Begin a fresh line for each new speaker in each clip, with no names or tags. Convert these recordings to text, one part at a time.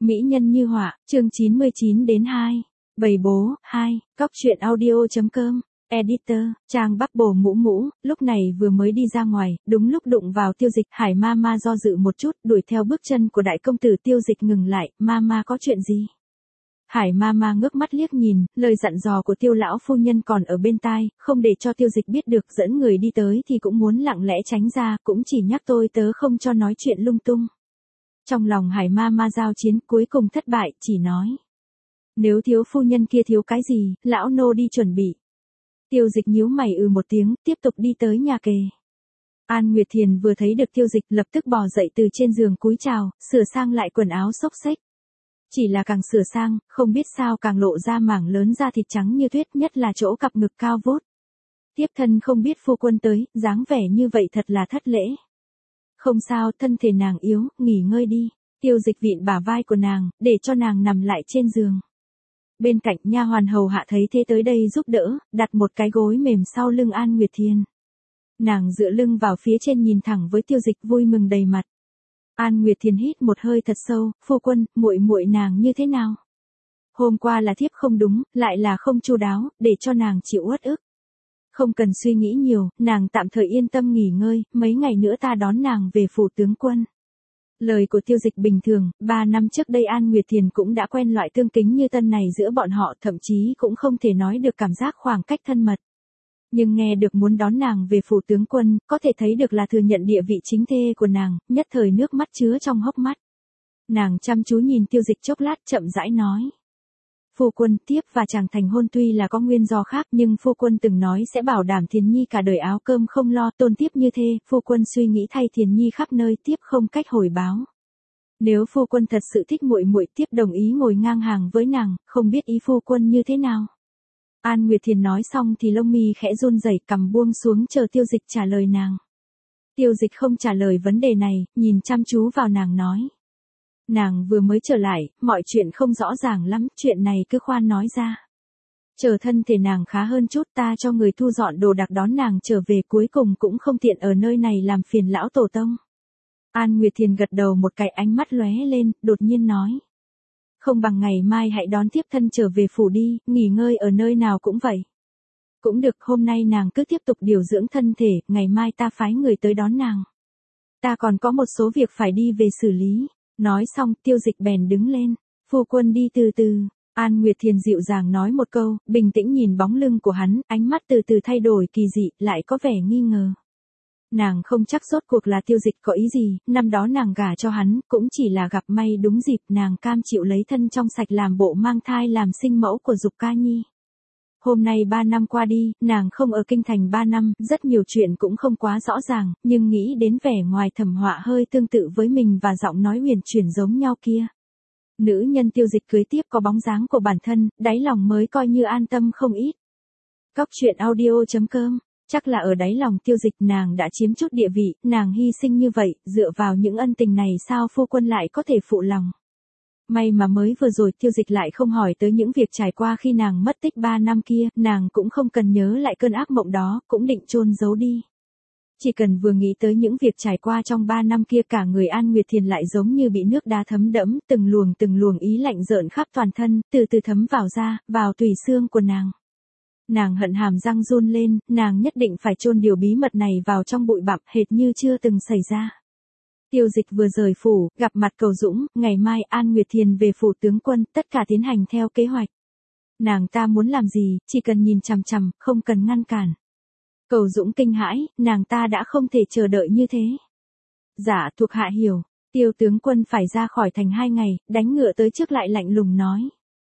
Mỹ nhân như họa, chương 99 đến 2. Bầy bố, 2, cóc truyện audio.com, editor, Trang Bắc Bồ Mũ Mũ, lúc này vừa mới đi ra ngoài, đúng lúc đụng vào Tiêu Dịch. Hải Mama do dự một chút, đuổi theo bước chân của đại công tử. Tiêu Dịch ngừng lại, Mama có chuyện gì? Hải Mama ngước mắt liếc nhìn, lời dặn dò của Tiêu lão phu nhân còn ở bên tai, không để cho Tiêu Dịch biết được, dẫn người đi tới thì cũng muốn lặng lẽ tránh ra, cũng chỉ nhắc tôi tớ không cho nói chuyện lung tung. Trong lòng Hải Mama giao chiến cuối cùng thất bại, chỉ nói. Nếu thiếu phu nhân kia thiếu cái gì, lão nô đi chuẩn bị. Tiêu Dịch nhíu mày một tiếng, tiếp tục đi tới nhà kề. An Nguyệt Thiền vừa thấy được Tiêu Dịch lập tức bò dậy từ trên giường cúi chào, sửa sang lại quần áo xốc xếch. Chỉ là càng sửa sang, không biết sao càng lộ ra mảng lớn da thịt trắng như tuyết, nhất là chỗ cặp ngực cao vút. Tiếp thân không biết phu quân tới, dáng vẻ như vậy thật là thất lễ. Không sao, thân thể nàng yếu, nghỉ ngơi đi. Tiêu Dịch vịn bả vai của nàng, để cho nàng nằm lại trên giường. Bên cạnh nha hoàn hầu hạ thấy thế tới đây giúp đỡ, đặt một cái gối mềm sau lưng An Nguyệt Thiền. Nàng dựa lưng vào phía trên nhìn thẳng với Tiêu Dịch vui mừng đầy mặt. An Nguyệt Thiền hít một hơi thật sâu, phu quân, muội muội nàng như thế nào? Hôm qua là thiếp không đúng, lại là không chu đáo, để cho nàng chịu uất ức. Không cần suy nghĩ nhiều, nàng tạm thời yên tâm nghỉ ngơi, mấy ngày nữa ta đón nàng về phủ tướng quân. Lời của Tiêu Dịch bình thường, 3 năm trước đây An Nguyệt Thiền cũng đã quen loại tương kính như tân này giữa bọn họ, thậm chí cũng không thể nói được cảm giác khoảng cách thân mật. Nhưng nghe được muốn đón nàng về phủ tướng quân, có thể thấy được là thừa nhận địa vị chính thê của nàng, nhất thời nước mắt chứa trong hốc mắt. Nàng chăm chú nhìn Tiêu Dịch chốc lát, chậm rãi nói. Phu quân, tiếp và chàng thành hôn tuy là có nguyên do khác, nhưng phu quân từng nói sẽ bảo đảm Thiền Nhi cả đời áo cơm không lo, tôn tiếp như thế, phu quân suy nghĩ thay Thiền Nhi khắp nơi, tiếp không cách hồi báo. Nếu phu quân thật sự thích muội muội, tiếp đồng ý ngồi ngang hàng với nàng, không biết ý phu quân như thế nào. An Nguyệt Thiền nói xong thì lông mi khẽ run rẩy, cằm buông xuống chờ Tiêu Dịch trả lời nàng. Tiêu Dịch không trả lời vấn đề này, nhìn chăm chú vào nàng nói. Nàng vừa mới trở lại, mọi chuyện không rõ ràng lắm, chuyện này cứ khoan nói ra. Chờ thân thể nàng khá hơn chút, ta cho người thu dọn đồ đạc đón nàng trở về, cuối cùng cũng không tiện ở nơi này làm phiền lão tổ tông. An Nguyệt Thiền gật đầu một cái, ánh mắt lóe lên, đột nhiên nói. Không bằng ngày mai hãy đón tiếp thân trở về phủ đi, nghỉ ngơi ở nơi nào cũng vậy. Cũng được, hôm nay nàng cứ tiếp tục điều dưỡng thân thể, ngày mai ta phái người tới đón nàng. Ta còn có một số việc phải đi về xử lý. Nói xong, Tiêu Dịch bèn đứng lên. Phu quân đi từ từ. An Nguyệt Thiền dịu dàng nói một câu, bình tĩnh nhìn bóng lưng của hắn, ánh mắt từ từ thay đổi kỳ dị, lại có vẻ nghi ngờ. Nàng không chắc rốt cuộc là Tiêu Dịch có ý gì, năm đó nàng gả cho hắn, cũng chỉ là gặp may đúng dịp, nàng cam chịu lấy thân trong sạch làm bộ mang thai làm sinh mẫu của Dục Ca Nhi. Hôm nay 3 năm qua đi, nàng không ở kinh thành 3 năm, rất nhiều chuyện cũng không quá rõ ràng, nhưng nghĩ đến vẻ ngoài thẩm họa hơi tương tự với mình và giọng nói huyền chuyển giống nhau kia. Nữ nhân Tiêu Dịch cưới tiếp có bóng dáng của bản thân, đáy lòng mới coi như an tâm không ít. Cóc truyện audio.com, chắc là ở đáy lòng Tiêu Dịch nàng đã chiếm chút địa vị, nàng hy sinh như vậy, dựa vào những ân tình này sao phu quân lại có thể phụ lòng. May mà mới vừa rồi Tiêu Dịch lại không hỏi tới những việc trải qua khi nàng mất tích 3 năm kia, nàng cũng không cần nhớ lại cơn ác mộng đó, cũng định chôn giấu đi. Chỉ cần vừa nghĩ tới những việc trải qua trong 3 năm kia, cả người An Nguyệt Thiền lại giống như bị nước đá thấm đẫm, từng luồng ý lạnh rợn khắp toàn thân, từ từ thấm vào da, vào tủy xương của nàng. Nàng hận hàm răng run lên, nàng nhất định phải chôn điều bí mật này vào trong bụi bặm, hệt như chưa từng xảy ra. Tiêu Dịch vừa rời phủ, gặp mặt Cầu Dũng, ngày mai An Nguyệt Thiền về phủ tướng quân, tất cả tiến hành theo kế hoạch. Nàng ta muốn làm gì, chỉ cần nhìn chằm chằm, không cần ngăn cản. Cầu Dũng kinh hãi, nàng ta đã không thể chờ đợi như thế. Dạ, thuộc hạ hiểu. Tiêu tướng quân phải ra khỏi thành 2 ngày, đánh ngựa tới trước lại lạnh lùng nói.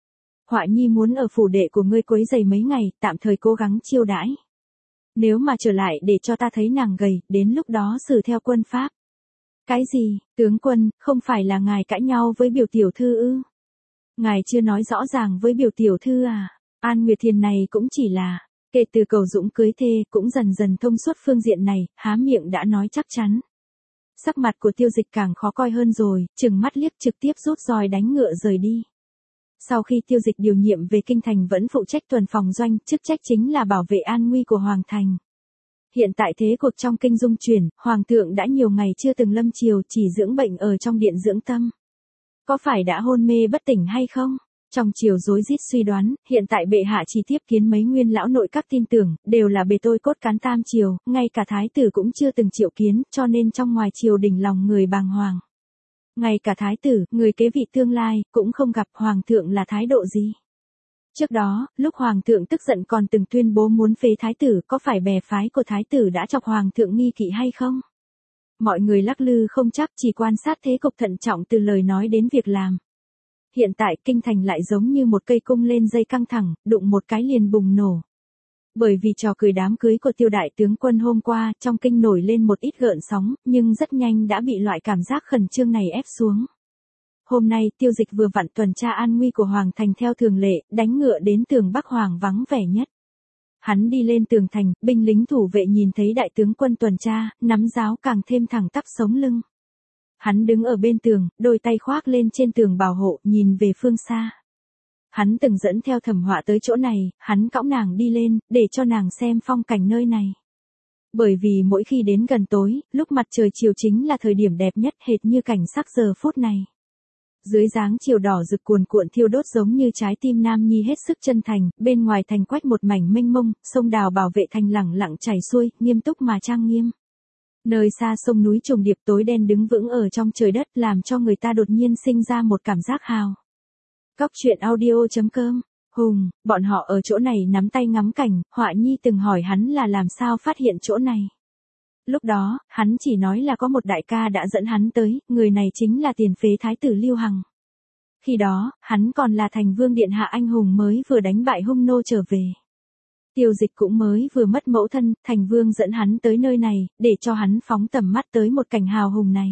Họa nhi muốn ở phủ đệ của ngươi quấy rầy mấy ngày, tạm thời cố gắng chiêu đãi. Nếu mà trở lại để cho ta thấy nàng gầy, đến lúc đó xử theo quân pháp. Cái gì, tướng quân, không phải là ngài cãi nhau với biểu tiểu thư ư? Ngài chưa nói rõ ràng với biểu tiểu thư à? An Nguyệt Thiền này cũng chỉ là, kể từ Cầu Dũng cưới thê, cũng dần dần thông suốt phương diện này, há miệng đã nói chắc chắn. Sắc mặt của Tiêu Dịch càng khó coi hơn rồi, trừng mắt liếc trực tiếp rút roi đánh ngựa rời đi. Sau khi Tiêu Dịch điều nhiệm về kinh thành vẫn phụ trách tuần phòng doanh, chức trách chính là bảo vệ an nguy của Hoàng thành. Hiện tại thế cuộc trong kinh dung chuyển, Hoàng thượng đã nhiều ngày chưa từng lâm triều, chỉ dưỡng bệnh ở trong điện dưỡng tâm. có phải đã hôn mê bất tỉnh hay không? Trong chiều rối rít suy đoán, hiện tại bệ hạ chỉ tiếp kiến mấy nguyên lão nội các tin tưởng, đều là bề tôi cốt cán tam triều, ngay cả thái tử cũng chưa từng triệu kiến, cho nên trong ngoài triều đình lòng người bàng hoàng. Ngay cả thái tử, người kế vị tương lai, cũng không gặp hoàng thượng là thái độ gì. Trước đó, lúc hoàng thượng tức giận còn từng tuyên bố muốn phế thái tử, có phải bè phái của thái tử đã chọc hoàng thượng nghi kỵ hay không? Mọi người lắc lư không chắc, chỉ quan sát thế cục thận trọng từ lời nói đến việc làm. Hiện tại kinh thành lại giống như một cây cung lên dây căng thẳng, đụng một cái liền bùng nổ. Bởi vì trò cười đám cưới của Tiêu đại tướng quân hôm qua, trong kinh nổi lên một ít gợn sóng, nhưng rất nhanh đã bị loại cảm giác khẩn trương này ép xuống. Hôm nay Tiêu Dịch vừa vặn tuần tra an nguy của Hoàng thành theo thường lệ, đánh ngựa đến tường Bắc Hoàng vắng vẻ nhất. Hắn đi lên tường thành, binh lính thủ vệ nhìn thấy đại tướng quân tuần tra, nắm giáo càng thêm thẳng tắp sống lưng. Hắn đứng ở bên tường, đôi tay khoác lên trên tường bảo hộ, nhìn về phương xa. Hắn từng dẫn theo Thẩm Họa tới chỗ này, hắn cõng nàng đi lên, để cho nàng xem phong cảnh nơi này. Bởi vì mỗi khi đến gần tối, lúc mặt trời chiều chính là thời điểm đẹp nhất, hệt như cảnh sắc giờ phút này. Dưới dáng chiều đỏ rực cuồn cuộn thiêu đốt giống như trái tim nam nhi hết sức chân thành, bên ngoài thành quách một mảnh mênh mông, sông đào bảo vệ thành lẳng lặng chảy xuôi, nghiêm túc mà trang nghiêm. Nơi xa sông núi trùng điệp tối đen đứng vững ở trong trời đất, làm cho người ta đột nhiên sinh ra một cảm giác hào. Cóc truyện audio.com. Hùng, bọn họ ở chỗ này nắm tay ngắm cảnh, Họa Nhi từng hỏi hắn là làm sao phát hiện chỗ này. Lúc đó, hắn chỉ nói là có một đại ca đã dẫn hắn tới, người này chính là tiền phế thái tử Lưu Hằng. Khi đó, hắn còn là thành vương điện hạ anh hùng mới vừa đánh bại hung nô trở về. Tiêu Dịch cũng mới vừa mất mẫu thân, thành vương dẫn hắn tới nơi này, để cho hắn phóng tầm mắt tới một cảnh hào hùng này.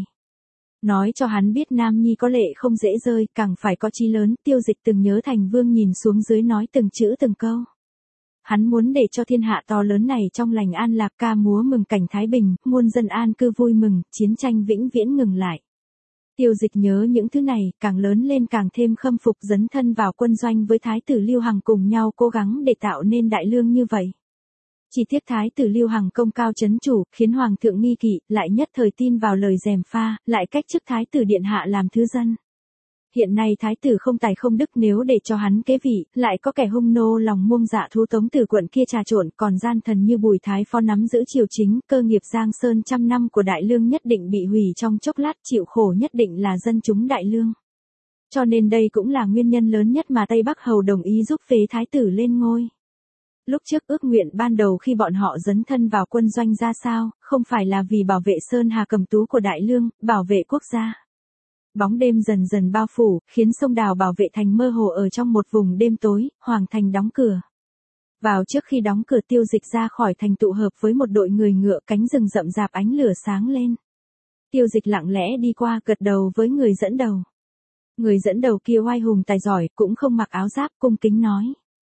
Nói cho hắn biết nam nhi có lệ không dễ rơi, càng phải có chí lớn, Tiêu Dịch từng nhớ thành vương nhìn xuống dưới nói từng chữ từng câu. Hắn muốn để cho thiên hạ to lớn này trong lành an lạc, ca múa mừng cảnh thái bình, muôn dân an cư vui mừng, chiến tranh vĩnh viễn ngừng lại. Tiêu Dịch nhớ những thứ này, càng lớn lên càng thêm khâm phục, dấn thân vào quân doanh với thái tử Lưu Hằng cùng nhau cố gắng để tạo nên đại lương như vậy. Chỉ tiếc thái tử Lưu Hằng công cao chấn chủ, khiến hoàng thượng nghi kỵ, lại nhất thời tin vào lời gièm pha, lại cách chức thái tử điện hạ làm thứ dân. Hiện nay thái tử không tài không đức, nếu để cho hắn kế vị, lại có kẻ hung nô lòng muông dạ thú Tống Tử Quận kia trà trộn, còn gian thần như Bùi Thái Phó nắm giữ triều chính, cơ nghiệp Giang Sơn trăm năm của đại lương nhất định bị hủy trong chốc lát, chịu khổ nhất định là dân chúng đại lương. Cho nên đây cũng là nguyên nhân lớn nhất mà Tây Bắc Hầu đồng ý giúp phế thái tử lên ngôi. Lúc trước ước nguyện ban đầu khi bọn họ dấn thân vào quân doanh ra sao, không phải là vì bảo vệ Sơn Hà cầm tú của đại lương, bảo vệ quốc gia. Bóng đêm dần dần bao phủ, khiến sông đào bảo vệ thành mơ hồ ở trong một vùng đêm tối, hoàng thành đóng cửa. Vào trước khi đóng cửa, Tiêu Dịch ra khỏi thành tụ hợp với một đội người ngựa, cánh rừng rậm rạp ánh lửa sáng lên. Tiêu Dịch lặng lẽ đi qua, gật đầu với người dẫn đầu. Người dẫn đầu kia oai hùng tài giỏi, cũng không mặc áo giáp, cung kính nói.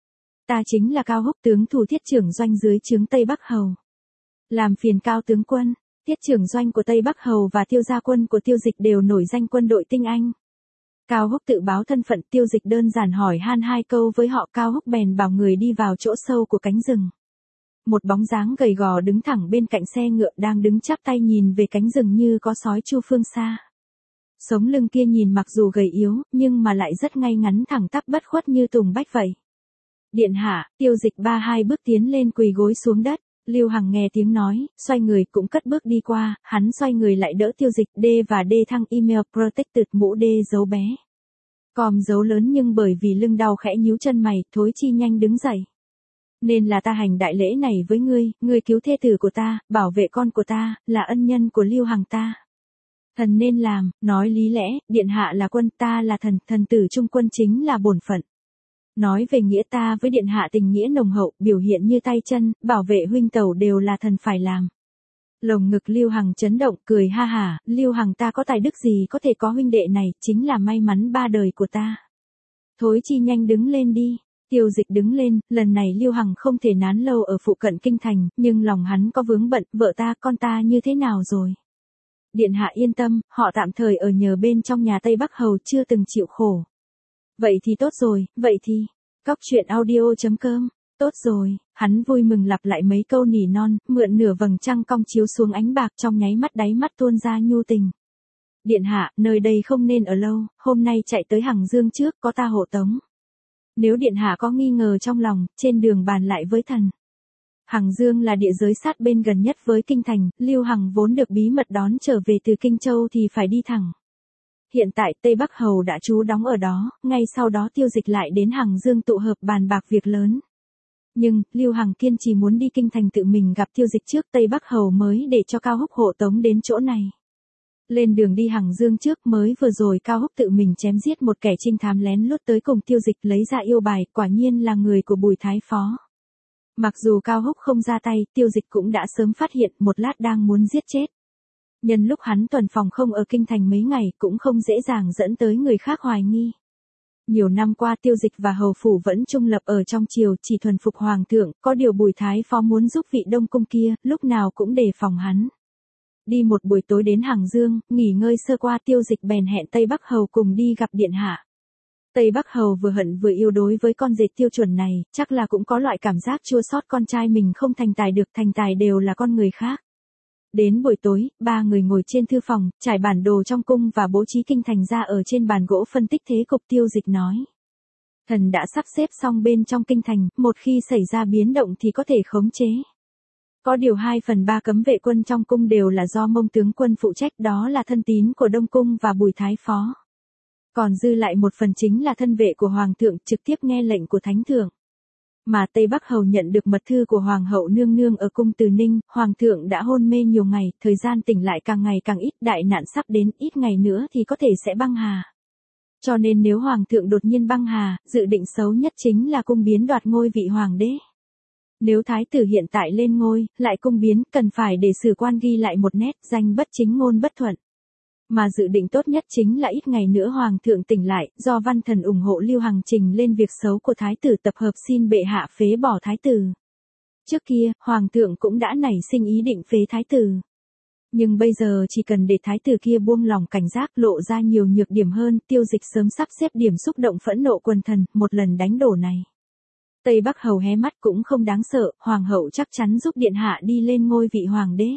Ta chính là Cao Húc, tướng thủ thiết trưởng doanh dưới trướng Tây Bắc Hầu. Làm phiền Cao tướng quân. Tiết trưởng doanh của Tây Bắc Hầu và Tiêu gia quân của Tiêu Dịch đều nổi danh quân đội tinh anh. Cao Húc tự báo thân phận, Tiêu Dịch đơn giản hỏi han hai câu với họ, Cao Húc bèn bảo người đi vào chỗ sâu của cánh rừng. Một bóng dáng gầy gò đứng thẳng bên cạnh xe ngựa, đang đứng chắp tay nhìn về cánh rừng như có sói chu phương xa. Sống lưng kia nhìn mặc dù gầy yếu, nhưng mà lại rất ngay ngắn thẳng tắp bất khuất như tùng bách vậy. Điện hạ, Tiêu Dịch ba hai bước tiến lên quỳ gối xuống đất. Lưu Hằng nghe tiếng nói, xoay người cũng cất bước đi qua, hắn xoay người lại đỡ Tiêu Dịch, D và D thăng email protected mũ D dấu bé. Còm dấu lớn nhưng bởi vì lưng đau khẽ nhíu chân mày, Thối Chi nhanh đứng dậy. Nên là ta hành đại lễ này với ngươi, ngươi cứu thê tử của ta, bảo vệ con của ta, là ân nhân của Lưu Hằng ta. Thần nên làm, nói lý lẽ, điện hạ là quân, ta là thần, thần tử trung quân chính là bổn phận. Nói về nghĩa, ta với điện hạ tình nghĩa nồng hậu, biểu hiện như tay chân, bảo vệ huynh tẩu đều là thần phải làm. Lồng ngực Lưu Hằng chấn động, cười ha hả, Lưu Hằng ta có tài đức gì có thể có huynh đệ này, chính là may mắn ba đời của ta. Thối Chi nhanh đứng lên đi. Tiêu Dịch đứng lên, lần này Lưu Hằng không thể nán lâu ở phụ cận kinh thành, nhưng lòng hắn có vướng bận, vợ ta, con ta như thế nào rồi? Điện hạ yên tâm, họ tạm thời ở nhờ bên trong nhà Tây Bắc Hầu, chưa từng chịu khổ. Vậy thì tốt rồi, vậy thì. Cóc truyện audio.com. Tốt rồi, hắn vui mừng lặp lại mấy câu nỉ non, mượn nửa vầng trăng cong chiếu xuống ánh bạc, trong nháy mắt đáy mắt tuôn ra nhu tình. Điện hạ, nơi đây không nên ở lâu, hôm nay chạy tới Hằng Dương trước, có ta hộ tống. Nếu điện hạ có nghi ngờ trong lòng, trên đường bàn lại với thần. Hằng Dương là địa giới sát bên gần nhất với kinh thành, Lưu Hằng vốn được bí mật đón trở về từ Kinh Châu thì phải đi thẳng. Hiện tại Tây Bắc Hầu đã trú đóng ở đó, ngay sau đó Tiêu Dịch lại đến Hằng Dương tụ hợp bàn bạc việc lớn. Nhưng, Lưu Hằng kiên trì muốn đi kinh thành tự mình gặp Tiêu Dịch trước Tây Bắc Hầu mới để cho Cao Húc hộ tống đến chỗ này. Lên đường đi Hằng Dương trước mới vừa rồi Cao Húc tự mình chém giết một kẻ trinh thám lén lút tới cùng Tiêu Dịch lấy ra yêu bài, quả nhiên là người của Bùi Thái Phó. Mặc dù Cao Húc không ra tay, Tiêu Dịch cũng đã sớm phát hiện một lát đang muốn giết chết. Nhân lúc hắn tuần phòng không ở kinh thành mấy ngày cũng không dễ dàng dẫn tới người khác hoài nghi. Nhiều năm qua Tiêu Dịch và hầu phủ vẫn trung lập ở trong triều, chỉ thuần phục hoàng thượng, có điều Bùi Thái Phó muốn giúp vị Đông Cung kia, lúc nào cũng đề phòng hắn. Đi một buổi tối đến Hằng Dương, nghỉ ngơi sơ qua Tiêu Dịch bèn hẹn Tây Bắc Hầu cùng đi gặp điện hạ. Tây Bắc Hầu vừa hận vừa yêu đối với con dệt tiêu chuẩn này, chắc là cũng có loại cảm giác chua xót con trai mình không thành tài được, thành tài đều là con người khác. Đến buổi tối, ba người ngồi trên thư phòng, trải bản đồ trong cung và bố trí kinh thành ra ở trên bàn gỗ phân tích thế cục. Tiêu Dịch nói. Thần đã sắp xếp xong bên trong kinh thành, một khi xảy ra biến động thì có thể khống chế. Có điều 2/3 cấm vệ quân trong cung đều là do Mông tướng quân phụ trách, đó là thân tín của Đông Cung và Bùi Thái Phó. Còn dư lại một phần chính là thân vệ của Hoàng thượng trực tiếp nghe lệnh của Thánh thượng. Mà Tây Bắc Hầu nhận được mật thư của Hoàng hậu nương nương ở cung Từ Ninh, Hoàng thượng đã hôn mê nhiều ngày, thời gian tỉnh lại càng ngày càng ít, đại nạn sắp đến, ít ngày nữa thì có thể sẽ băng hà. Cho nên nếu Hoàng thượng đột nhiên băng hà, dự định xấu nhất chính là cung biến đoạt ngôi vị Hoàng đế. Nếu Thái tử hiện tại lên ngôi, lại cung biến, cần phải để sử quan ghi lại một nét, danh bất chính ngôn bất thuận. Mà dự định tốt nhất chính là ít ngày nữa Hoàng thượng tỉnh lại, do Văn Thần ủng hộ Lưu Hằng trình lên việc xấu của Thái tử, tập hợp xin bệ hạ phế bỏ Thái tử. Trước kia, Hoàng thượng cũng đã nảy sinh ý định phế Thái tử. Nhưng bây giờ chỉ cần để Thái tử kia buông lòng cảnh giác, lộ ra nhiều nhược điểm hơn, Tiêu Dịch sớm sắp xếp điểm xúc động phẫn nộ quần thần, một lần đánh đổ này. Tây Bắc Hầu hé mắt cũng không đáng sợ, Hoàng hậu chắc chắn giúp điện hạ đi lên ngôi vị Hoàng đế.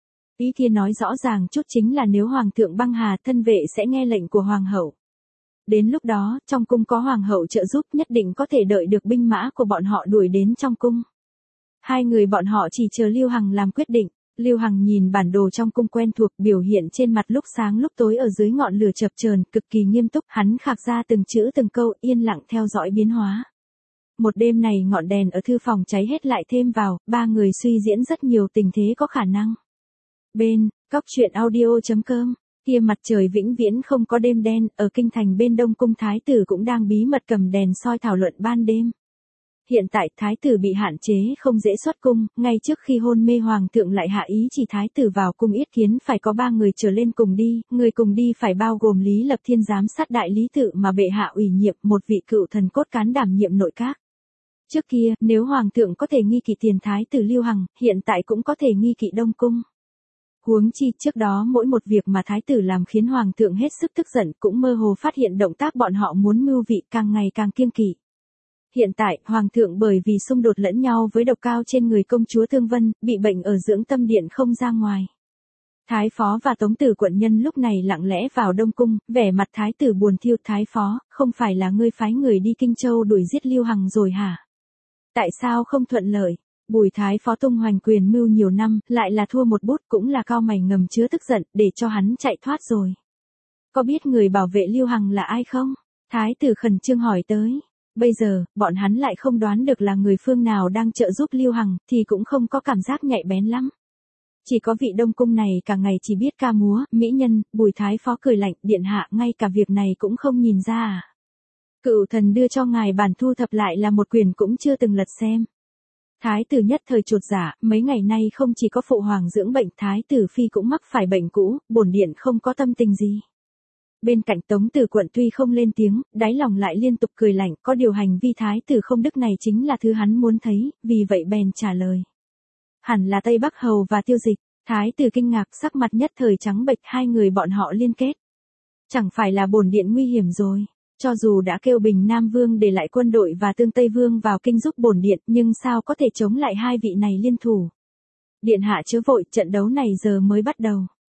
Ý kia nói rõ ràng chút chính là nếu Hoàng thượng băng hà, thân vệ sẽ nghe lệnh của Hoàng hậu. Đến lúc đó, trong cung có Hoàng hậu trợ giúp, nhất định có thể đợi được binh mã của bọn họ đuổi đến trong cung. Hai người bọn họ chỉ chờ Lưu Hằng làm quyết định. Lưu Hằng nhìn bản đồ trong cung quen thuộc, biểu hiện trên mặt lúc sáng lúc tối ở dưới ngọn lửa chập chờn, cực kỳ nghiêm túc, hắn khạc ra từng chữ từng câu, yên lặng theo dõi biến hóa. Một đêm này ngọn đèn ở thư phòng cháy hết lại thêm vào, ba người suy diễn rất nhiều tình thế có khả năng. Bên, Cóc Truyện Audio.com, kia mặt trời vĩnh viễn không có đêm đen, ở kinh thành bên Đông Cung Thái tử cũng đang bí mật cầm đèn soi thảo luận ban đêm. Hiện tại Thái tử bị hạn chế không dễ xuất cung, ngay trước khi hôn mê Hoàng thượng lại hạ ý chỉ Thái tử vào cung yết kiến phải có 3 người trở lên cùng đi, người cùng đi phải bao gồm Lý Lập Thiên giám sát đại lý tự mà bệ hạ ủy nhiệm, một vị cựu thần cốt cán đảm nhiệm nội các. Trước kia, nếu Hoàng thượng có thể nghi kỵ tiền Thái tử Lưu Hằng, hiện tại cũng có thể nghi kỵ Đông Cung. Huống chi trước đó mỗi một việc mà Thái tử làm khiến Hoàng thượng hết sức tức giận, cũng mơ hồ phát hiện động tác bọn họ muốn mưu vị càng ngày càng kiêng kỵ. Hiện tại, Hoàng thượng bởi vì xung đột lẫn nhau với độc cao trên người công chúa Thương Vân, bị bệnh ở dưỡng tâm điện không ra ngoài. Thái phó và Tống tử quận nhân lúc này lặng lẽ vào Đông Cung, vẻ mặt Thái tử buồn thiêu. Thái phó, không phải là ngươi phái người đi Kinh Châu đuổi giết Lưu Hằng rồi hả? Tại sao không thuận lợi? Bùi Thái phó tung hoành quyền mưu nhiều năm, lại là thua một bút, cũng là cao mày ngầm chứa tức giận, để cho hắn chạy thoát rồi. Có biết người bảo vệ Lưu Hằng là ai không? Thái tử khẩn trương hỏi tới. Bây giờ, bọn hắn lại không đoán được là người phương nào đang trợ giúp Lưu Hằng, thì cũng không có cảm giác nhạy bén lắm. Chỉ có vị Đông Cung này cả ngày chỉ biết ca múa, mỹ nhân. Bùi Thái phó cười lạnh, điện hạ ngay cả việc này cũng không nhìn ra à? Cựu thần đưa cho ngài bản thu thập lại là một quyển cũng chưa từng lật xem. Thái tử nhất thời chột dạ, mấy ngày nay không chỉ có phụ hoàng dưỡng bệnh, Thái tử phi cũng mắc phải bệnh cũ, bổn điện không có tâm tình gì. Bên cạnh Tống tử quận tuy không lên tiếng, đáy lòng lại liên tục cười lạnh, có điều hành vi Thái tử không đức này chính là thứ hắn muốn thấy, vì vậy bèn trả lời. Hẳn là Tây Bắc Hầu và Tiêu Dịch. Thái tử kinh ngạc, sắc mặt nhất thời trắng bệch, hai người bọn họ liên kết. Chẳng phải là bổn điện nguy hiểm rồi. Cho dù đã kêu Bình Nam Vương để lại quân đội và Tương Tây Vương vào kinh giúp bổn điện, nhưng sao có thể chống lại hai vị này liên thủ? Điện hạ chớ vội, trận đấu này giờ mới bắt đầu.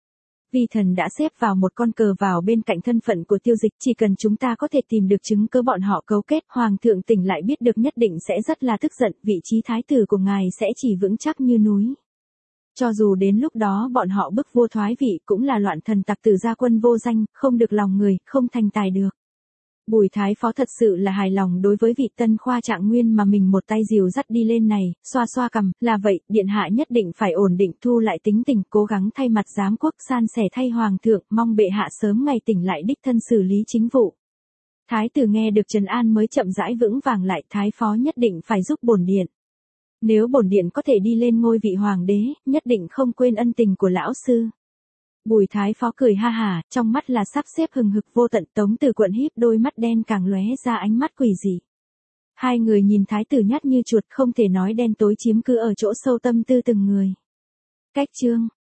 Vi thần đã xếp vào một con cờ vào bên cạnh thân phận của Tiêu Dịch, chỉ cần chúng ta có thể tìm được chứng cứ bọn họ cấu kết, Hoàng thượng tỉnh lại biết được nhất định sẽ rất là tức giận, vị trí thái tử của ngài sẽ chỉ vững chắc như núi. Cho dù đến lúc đó bọn họ bức vua thoái vị cũng là loạn thần tặc tử gia quân vô danh, không được lòng người, không thành tài được. Bùi Thái Phó thật sự là hài lòng đối với vị tân khoa trạng nguyên mà mình một tay dìu dắt đi lên này, xoa xoa cằm, là vậy, điện hạ nhất định phải ổn định thu lại tính tình, cố gắng thay mặt giám quốc san sẻ thay hoàng thượng, mong bệ hạ sớm ngày tỉnh lại đích thân xử lý chính vụ. Thái tử nghe được trấn an mới chậm rãi vững vàng lại, Thái Phó nhất định phải giúp bổn điện. Nếu bổn điện có thể đi lên ngôi vị hoàng đế, nhất định không quên ân tình của lão sư. Bùi Thái Phó cười ha hả, trong mắt là sắp xếp hừng hực vô tận. Tống Từ Quận híp đôi mắt đen càng lóe ra ánh mắt quỷ dị. Hai người nhìn thái tử nhát như chuột, không thể nói đen tối chiếm cứ ở chỗ sâu tâm tư từng người. Cách chương